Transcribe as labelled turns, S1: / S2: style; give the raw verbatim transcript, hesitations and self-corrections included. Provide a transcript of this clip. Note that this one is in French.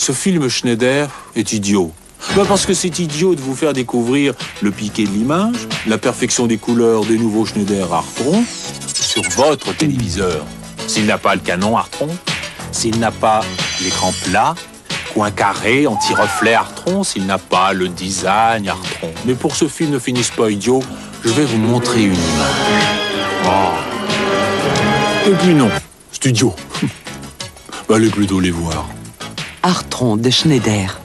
S1: Ce film Schneider est idiot. Ben parce que c'est idiot de vous faire découvrir le piqué de l'image, la perfection des couleurs des nouveaux Schneider Artron sur votre téléviseur. S'il n'a pas le canon Artron, s'il n'a pas l'écran plat, coin carré, anti-reflet Artron, s'il n'a pas le design Artron. Mais pour ce film ne finisse pas idiot, je vais vous montrer une image. Oh. Et puis non, studio. Allez plutôt les voir.
S2: Artron de Schneider.